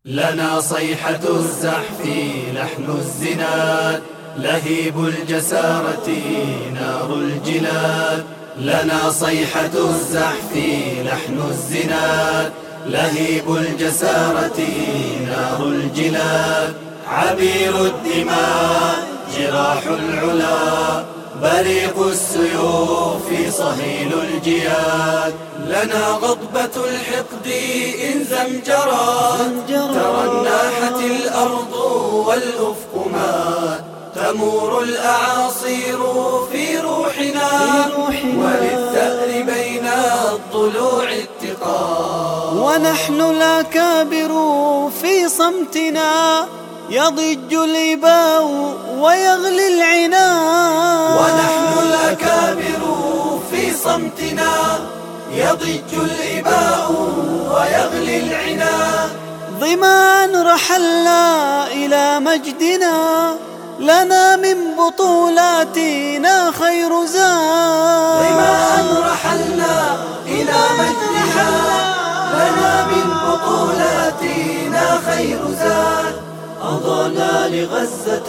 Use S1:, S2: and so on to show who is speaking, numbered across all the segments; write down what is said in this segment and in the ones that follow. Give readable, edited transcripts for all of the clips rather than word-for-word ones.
S1: لنا صيحة الزحف لحن الزناد، لهيب الجسارة نار الجلاد. لنا صيحة الزحف لحن الزناد، لهيب الجسارة نار الجلاد. عبير الدماء جراح العلا، بريق السيوف صهيل الجياد. لنا غضبة الحقد إن زمجرت، ترنحت الأرض والأفق مات. تمور الأعاصير في روحنا، وللثأر بين الضلوع اتقاد.
S2: ونحن الأكابر في صمتنا، يضج الإباء ويغلي العناد.
S1: ونحن الأكابر في صمتنا، يضج الإباء ويغلي العناد.
S2: ظماء رحلنا إلى مجدنا، لنا من بطولاتنا خير زاد.
S1: ظماء رحلنا إلى مجدنا، لنا من بطولاتنا خير زاد. أضعنا لغزة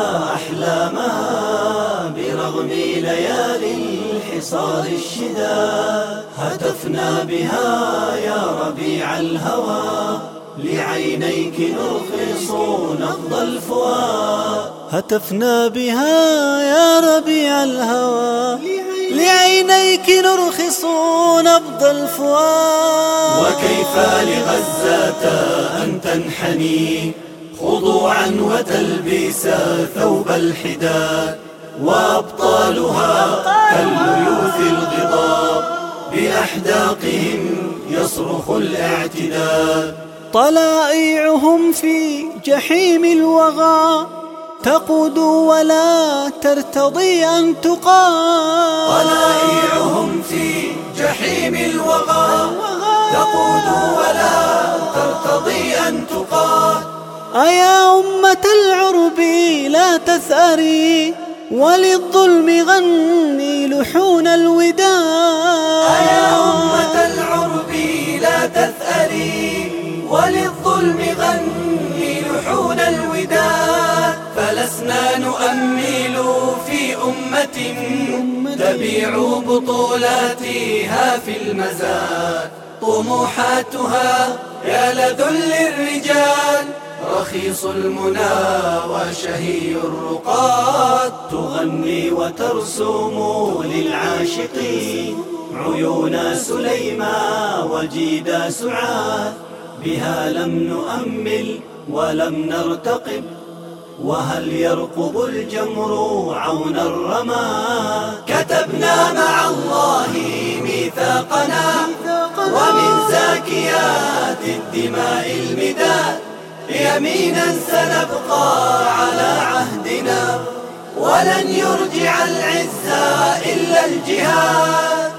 S1: أحلامها برغم ليالي الحصار الشداد. هتفنا بها يا ربيع الهوى، لعينيك نرخص نبض الفؤاد.
S2: هتفنا بها يا ربيع الهوى، لعينيك نرخص نبض الفؤاد.
S1: وكيف لغزة أن تنحني خضوعا وتلبس ثوب الحداد، وأبطالها كالليوث الغضاب بأحداقهم يصرخ الاعتداد.
S2: طلائعهم في جحيم الوغى، تقود ولا ترتضي أن تقاد.
S1: طلائعهم في جحيم الوغى، تقود ولا ترتضي أن تقاد.
S2: أيا أمة العرب لا تثأري، وللظلم غني لحون الوداد.
S1: أيا أمة العرب لا تثأري، وللظلم غني لحون الوداد. فلسنا نؤمل في أمة تبيع بطولاتها في المزاد. طموحاتها يا لذل الرجال، رخيص المنى وشهي الرقاد.
S2: تغني وترسم للعاشقين عيون سليمان وجيدا سعاد. بها لم نؤمل ولم نرتقب، وهل يرقب الجمر عون الرماد.
S1: كتبنا مع الله ميثاقنا، ومن زاكيات الدماء المداد. يمينا سنبقى على عهدنا، ولن يرجع العز إلا الجهاد.